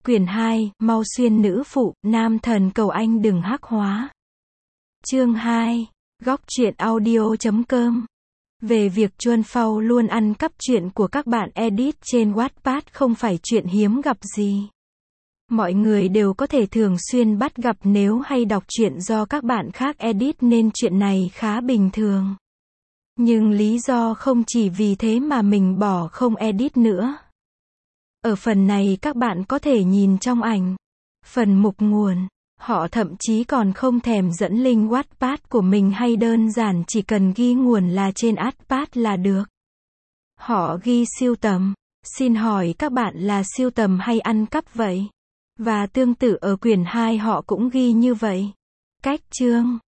Quyển 2, mau xuyên nữ phụ, nam thần cầu anh đừng hắc hóa. Chương 2, góc truyện audio.com. Về việc Chuân Phao luôn ăn cắp truyện của các bạn edit trên Wattpad không phải chuyện hiếm gặp gì. Mọi người đều có thể thường xuyên bắt gặp nếu hay đọc truyện do các bạn khác edit nên chuyện này khá bình thường. Nhưng lý do không chỉ vì thế mà mình bỏ không edit nữa. Ở phần này các bạn có thể nhìn trong ảnh. Phần mục nguồn. Họ thậm chí còn không thèm dẫn link Wattpad của mình hay đơn giản chỉ cần ghi nguồn là trên Wattpad là được. Họ ghi sưu tầm. Xin hỏi các bạn là sưu tầm hay ăn cắp vậy? Và tương tự ở quyển 2 họ cũng ghi như vậy. Cách chương.